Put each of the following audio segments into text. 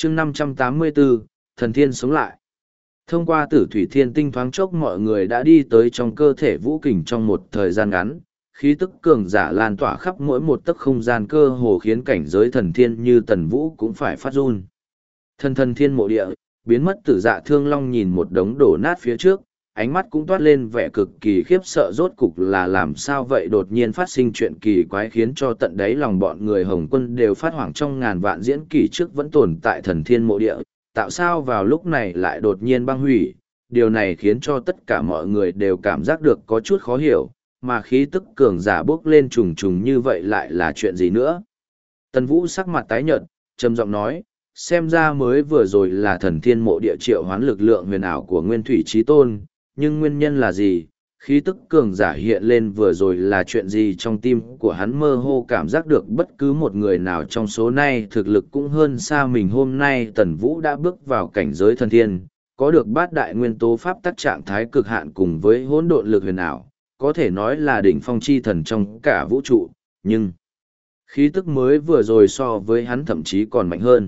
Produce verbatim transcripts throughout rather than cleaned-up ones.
chương năm trăm tám mươi bốn, thần thiên sống lại. Thông qua tử thủy thiên tinh thoáng chốc mọi người đã đi tới trong cơ thể vũ kình trong một thời gian ngắn, khí tức cường giả lan tỏa khắp mỗi một tấc không gian cơ hồ khiến cảnh giới thần thiên như tần vũ cũng phải phát run. Thần thần thiên mộ địa, biến mất tử dạ thương long nhìn một đống đổ nát phía trước, ánh mắt cũng toát lên vẻ cực kỳ khiếp sợ rốt cục là làm sao vậy đột nhiên phát sinh chuyện kỳ quái khiến cho tận đáy lòng bọn người Hồng Quân đều phát hoảng trong ngàn vạn diễn kỳ trước vẫn tồn tại thần thiên mộ địa, tạo sao vào lúc này lại đột nhiên băng hủy, điều này khiến cho tất cả mọi người đều cảm giác được có chút khó hiểu, mà khí tức cường giả bước lên trùng trùng như vậy lại là chuyện gì nữa. Tần Vũ sắc mặt tái nhợt, trầm giọng nói, xem ra mới vừa rồi là thần thiên mộ địa triệu hoán lực lượng huyền ảo của Nguyên Thủy Chí Tôn, nhưng nguyên nhân là gì? Khí tức cường giả hiện lên vừa rồi là chuyện gì trong tim của hắn mơ hồ cảm giác được bất cứ một người nào trong số này thực lực cũng hơn xa mình. Hôm nay Tần Vũ đã bước vào cảnh giới thần thiên, có được bát đại nguyên tố pháp tắc trạng thái cực hạn cùng với hỗn độn lực huyền ảo, có thể nói là đỉnh phong chi thần trong cả vũ trụ, nhưng khí tức mới vừa rồi so với hắn thậm chí còn mạnh hơn.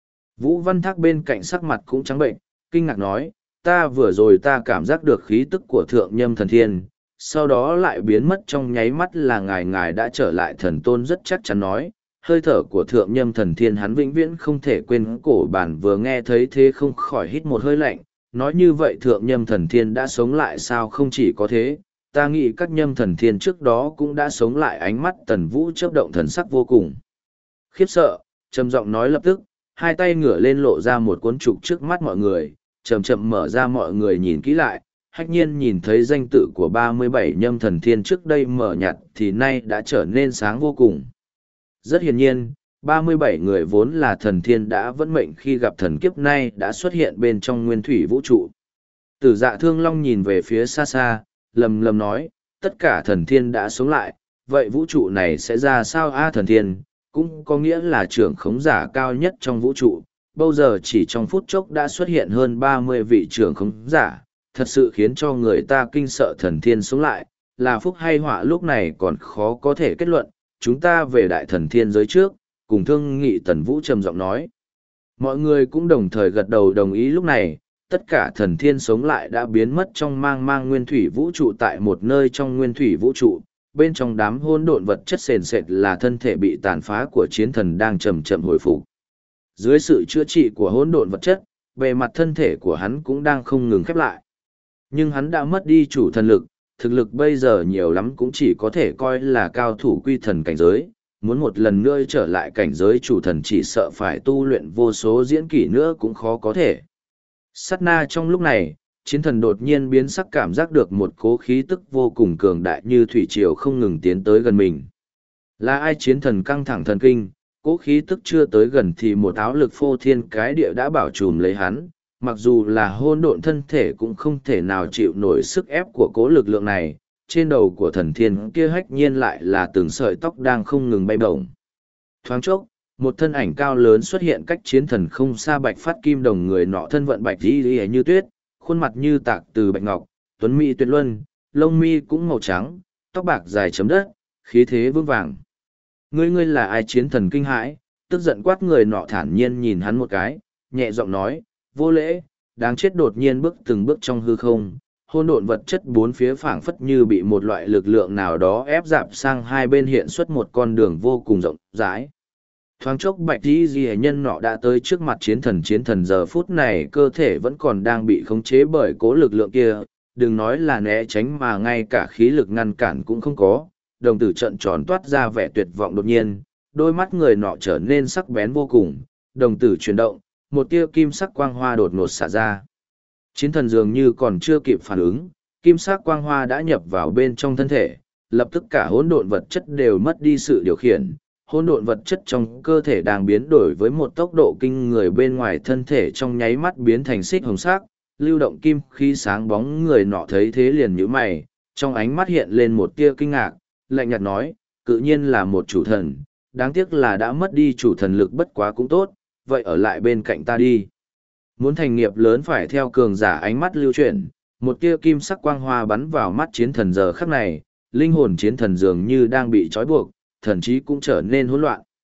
Vũ Văn Thác bên cạnh sắc mặt cũng trắng bệnh, kinh ngạc nói, ta vừa rồi ta cảm giác được khí tức của thượng nhâm thần thiên, sau đó lại biến mất trong nháy mắt là ngài ngài đã trở lại. Thần tôn rất chắc chắn nói, hơi thở của thượng nhâm thần thiên hắn vĩnh viễn không thể quên. Cổ bản vừa nghe thấy thế không khỏi hít một hơi lạnh, nói như vậy thượng nhâm thần thiên đã sống lại sao? Không chỉ có thế, ta nghĩ các nhâm thần thiên trước đó cũng đã sống lại. Ánh mắt Tần Vũ chớp động thần sắc vô cùng khiếp sợ, trầm giọng nói lập tức, hai tay ngửa lên lộ ra một cuốn trục trước mắt mọi người, chậm chậm mở ra. Mọi người nhìn kỹ lại, hách nhiên nhìn thấy danh tự của ba mươi bảy nhâm thần thiên trước đây mở nhạt thì nay đã trở nên sáng vô cùng. Rất hiển nhiên, ba mươi bảy người vốn là thần thiên đã vẫn mệnh khi gặp thần kiếp nay đã xuất hiện bên trong nguyên thủy vũ trụ. Tử dạ thương long nhìn về phía xa xa, lầm lầm nói, tất cả thần thiên đã sống lại, vậy vũ trụ này sẽ ra sao? A thần thiên, cũng có nghĩa là trưởng khống giả cao nhất trong vũ trụ. Bây giờ chỉ trong phút chốc đã xuất hiện hơn ba mươi vị trưởng khống giả, thật sự khiến cho người ta kinh sợ. Thần thiên sống lại, là phúc hay họa lúc này còn khó có thể kết luận, chúng ta về đại thần thiên giới trước, cùng thương nghị. Tần Vũ trầm giọng nói. Mọi người cũng đồng thời gật đầu đồng ý. Lúc này, tất cả thần thiên sống lại đã biến mất trong mang mang nguyên thủy vũ trụ. Tại một nơi trong nguyên thủy vũ trụ, bên trong đám hỗn độn vật chất sền sệt là thân thể bị tàn phá của chiến thần đang chậm chậm hồi phục. Dưới sự chữa trị của hỗn độn vật chất, bề mặt thân thể của hắn cũng đang không ngừng khép lại. Nhưng hắn đã mất đi chủ thần lực, thực lực bây giờ nhiều lắm cũng chỉ có thể coi là cao thủ quy thần cảnh giới, muốn một lần nữa trở lại cảnh giới chủ thần chỉ sợ phải tu luyện vô số diễn kỷ nữa cũng khó có thể. Sát na trong lúc này, chiến thần đột nhiên biến sắc, cảm giác được một cố khí tức vô cùng cường đại như thủy triều không ngừng tiến tới gần mình. Là ai? Chiến thần căng thẳng thần kinh, cố khí tức chưa tới gần thì một áo lực phô thiên cái địa đã bảo trùm lấy hắn, mặc dù là hôn độn thân thể cũng không thể nào chịu nổi sức ép của cố lực lượng này. Trên đầu của thần thiên kia hách nhiên lại là từng sợi tóc đang không ngừng bay bổng. Thoáng chốc, một thân ảnh cao lớn xuất hiện cách chiến thần không xa. Bạch phát kim đồng, người nọ thân vận bạch y y như tuyết, khuôn mặt như tạc từ bạch ngọc, tuấn mỹ tuyệt luân, lông mi cũng màu trắng, tóc bạc dài chấm đất, khí thế vững vàng. Ngươi ngươi là ai? Chiến thần kinh hãi, tức giận quát. Người nọ thản nhiên nhìn hắn một cái, nhẹ giọng nói, vô lễ, đáng chết. Đột nhiên bước từng bước trong hư không, hỗn độn vật chất bốn phía phảng phất như bị một loại lực lượng nào đó ép dạp sang hai bên, hiện xuất một con đường vô cùng rộng rãi. Thoáng chốc bạch y ghi nhân nọ đã tới trước mặt chiến thần. Chiến thần giờ phút này cơ thể vẫn còn đang bị khống chế bởi cố lực lượng kia, đừng nói là né tránh mà ngay cả khí lực ngăn cản cũng không có. Đồng tử trận tròn toát ra vẻ tuyệt vọng. Đột nhiên, đôi mắt người nọ trở nên sắc bén vô cùng, đồng tử chuyển động, một tia kim sắc quang hoa đột ngột xả ra. Chiến thần dường như còn chưa kịp phản ứng, kim sắc quang hoa đã nhập vào bên trong thân thể, lập tức cả hỗn độn vật chất đều mất đi sự điều khiển. Hỗn độn vật chất trong cơ thể đang biến đổi với một tốc độ kinh người, bên ngoài thân thể trong nháy mắt biến thành xích hồng sắc, lưu động kim khí sáng bóng. Người nọ thấy thế liền nhíu mày, trong ánh mắt hiện lên một tia kinh ngạc, lạnh nhạt nói, cự nhiên là một chủ thần, đáng tiếc là đã mất đi chủ thần lực. Bất quá cũng tốt, vậy ở lại bên cạnh ta đi. Muốn thành nghiệp lớn phải theo cường giả. Ánh mắt lưu chuyển, một tia kim sắc quang hoa bắn vào mắt chiến thần. Giờ khắc này, linh hồn chiến thần dường như đang bị trói buộc, thần trí cũng trở nên hỗn loạn.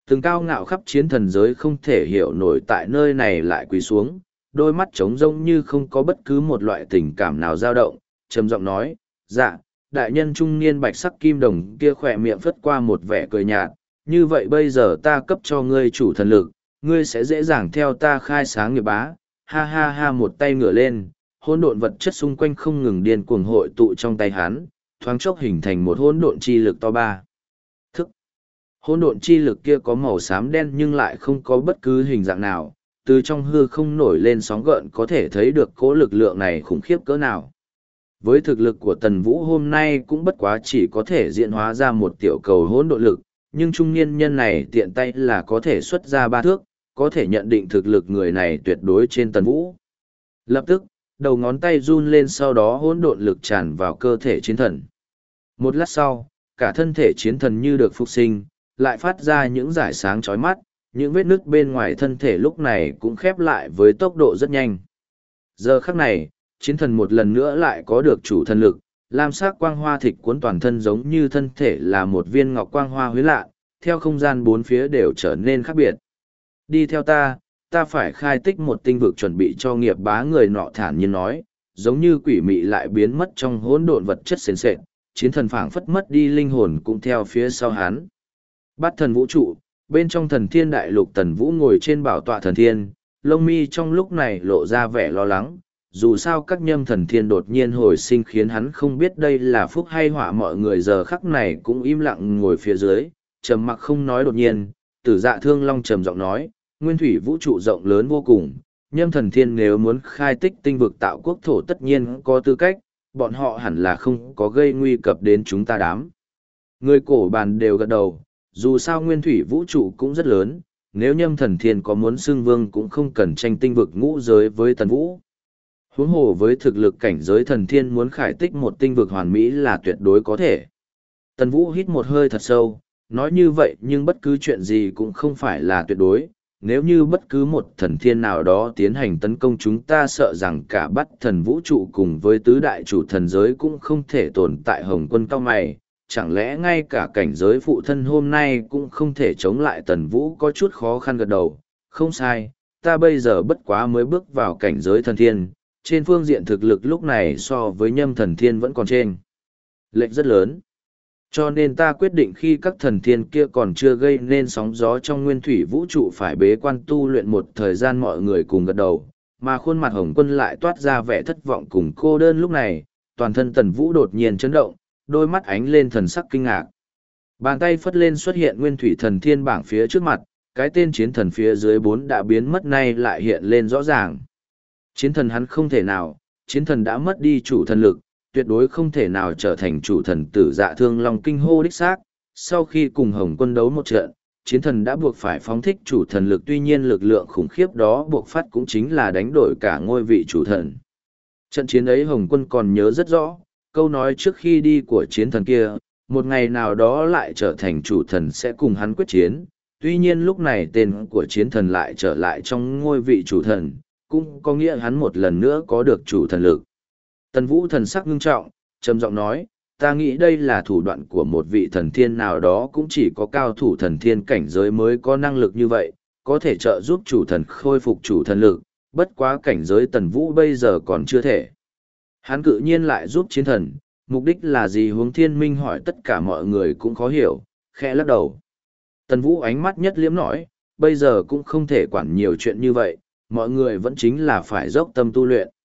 Từng cao ngạo khắp chiến thần giới không thể hiểu nổi tại nơi này lại quỳ xuống, đôi mắt trống rỗng như không có bất cứ một loại tình cảm nào dao động, trầm giọng nói, dạ, đại nhân trung niên bạch sắc kim đồng kia khỏe miệng phất qua một vẻ cười nhạt, như vậy bây giờ ta cấp cho ngươi chủ thần lực, ngươi sẽ dễ dàng theo ta khai sáng nghiệp bá, ha ha ha một tay ngửa lên, hỗn độn vật chất xung quanh không ngừng điên cuồng hội tụ trong tay hắn, thoáng chốc hình thành một hỗn độn chi lực to ba. Thức. Hỗn độn chi lực kia có màu xám đen nhưng lại không có bất cứ hình dạng nào, từ trong hư không nổi lên sóng gợn có thể thấy được cỗ lực lượng này khủng khiếp cỡ nào. Với thực lực của Tần Vũ hôm nay cũng bất quá chỉ có thể diễn hóa ra một tiểu cầu hỗn độn lực, nhưng trung niên nhân này tiện tay là có thể xuất ra ba thước, có thể nhận định thực lực người này tuyệt đối trên Tần Vũ. Lập tức, đầu ngón tay run lên, sau đó hỗn độn lực tràn vào cơ thể chiến thần. Một lát sau, cả thân thể chiến thần như được phục sinh, lại phát ra những rải sáng chói mắt, những vết nứt bên ngoài thân thể lúc này cũng khép lại với tốc độ rất nhanh. Giờ khắc này, chiến thần một lần nữa lại có được chủ thần lực, lam sắc quang hoa thịt cuốn toàn thân giống như thân thể là một viên ngọc quang hoa huyết lạ, theo không gian bốn phía đều trở nên khác biệt. Đi theo ta, ta phải khai tích một tinh vực chuẩn bị cho nghiệp bá, người nọ thản nhiên nói, giống như quỷ mị lại biến mất trong hỗn độn vật chất sền sệt, chiến thần phảng phất mất đi linh hồn cũng theo phía sau hắn. Bát thần vũ trụ, bên trong thần thiên đại lục, Tần Vũ ngồi trên bảo tọa thần thiên, lông mi trong lúc này lộ ra vẻ lo lắng, dù sao các nhâm thần thiên đột nhiên hồi sinh khiến hắn không biết đây là phúc hay họa. Mọi người giờ khắc này cũng im lặng ngồi phía dưới, trầm mặc không nói. Đột nhiên, Tử Dạ Thương Long trầm giọng nói, nguyên thủy vũ trụ rộng lớn vô cùng, nhâm thần thiên nếu muốn khai tích tinh vực tạo quốc thổ tất nhiên có tư cách, bọn họ hẳn là không có gây nguy cập đến chúng ta đám. Người cổ bàn đều gật đầu, dù sao nguyên thủy vũ trụ cũng rất lớn, nếu nhâm thần thiên có muốn xưng vương cũng không cần tranh tinh vực ngũ giới với Tần Vũ. Huống hồ với thực lực cảnh giới thần thiên muốn khải tích một tinh vực hoàn mỹ là tuyệt đối có thể. Tần Vũ hít một hơi thật sâu, nói như vậy nhưng bất cứ chuyện gì cũng không phải là tuyệt đối. Nếu như bất cứ một thần thiên nào đó tiến hành tấn công, chúng ta sợ rằng cả Bát thần vũ trụ cùng với tứ đại chủ thần giới cũng không thể tồn tại. Hồng Quân cao mày, chẳng lẽ ngay cả cảnh giới phụ thân hôm nay cũng không thể chống lại? Tần Vũ có chút khó khăn gật đầu, không sai, ta bây giờ bất quá mới bước vào cảnh giới thần thiên, trên phương diện thực lực lúc này so với nhâm thần thiên vẫn còn trên lệch rất lớn. Cho nên ta quyết định khi các thần thiên kia còn chưa gây nên sóng gió trong nguyên thủy vũ trụ phải bế quan tu luyện một thời gian. Mọi người cùng gật đầu, mà khuôn mặt Hồng Quân lại toát ra vẻ thất vọng cùng cô đơn. Lúc này, toàn thân Tần Vũ đột nhiên chấn động, đôi mắt ánh lên thần sắc kinh ngạc. Bàn tay phất lên xuất hiện nguyên thủy thần thiên bảng phía trước mặt, cái tên chiến thần phía dưới bốn đã biến mất nay lại hiện lên rõ ràng. Chiến thần hắn không thể nào, chiến thần đã mất đi chủ thần lực, tuyệt đối không thể nào trở thành chủ thần. Tử Dạ Thương Long kinh hô đích xác, sau khi cùng Hồng Quân đấu một trận, chiến thần đã buộc phải phóng thích chủ thần lực, tuy nhiên lực lượng khủng khiếp đó buộc phát cũng chính là đánh đổi cả ngôi vị chủ thần. Trận chiến ấy Hồng Quân còn nhớ rất rõ, câu nói trước khi đi của chiến thần kia, một ngày nào đó lại trở thành chủ thần sẽ cùng hắn quyết chiến. Tuy nhiên lúc này tên của chiến thần lại trở lại trong ngôi vị chủ thần, cũng có nghĩa hắn một lần nữa có được chủ thần lực. Tần Vũ thần sắc ngưng trọng, trầm giọng nói, ta nghĩ đây là thủ đoạn của một vị thần thiên nào đó, cũng chỉ có cao thủ thần thiên cảnh giới mới có năng lực như vậy, có thể trợ giúp chủ thần khôi phục chủ thần lực, bất quá cảnh giới Tần Vũ bây giờ còn chưa thể. Hắn cự nhiên lại giúp chiến thần, mục đích là gì? Hướng Thiên Minh hỏi. Tất cả mọi người cũng khó hiểu, khẽ lắc đầu. Tần Vũ ánh mắt nhất liếm nói, bây giờ cũng không thể quản nhiều chuyện như vậy, mọi người vẫn chính là phải dốc tâm tu luyện.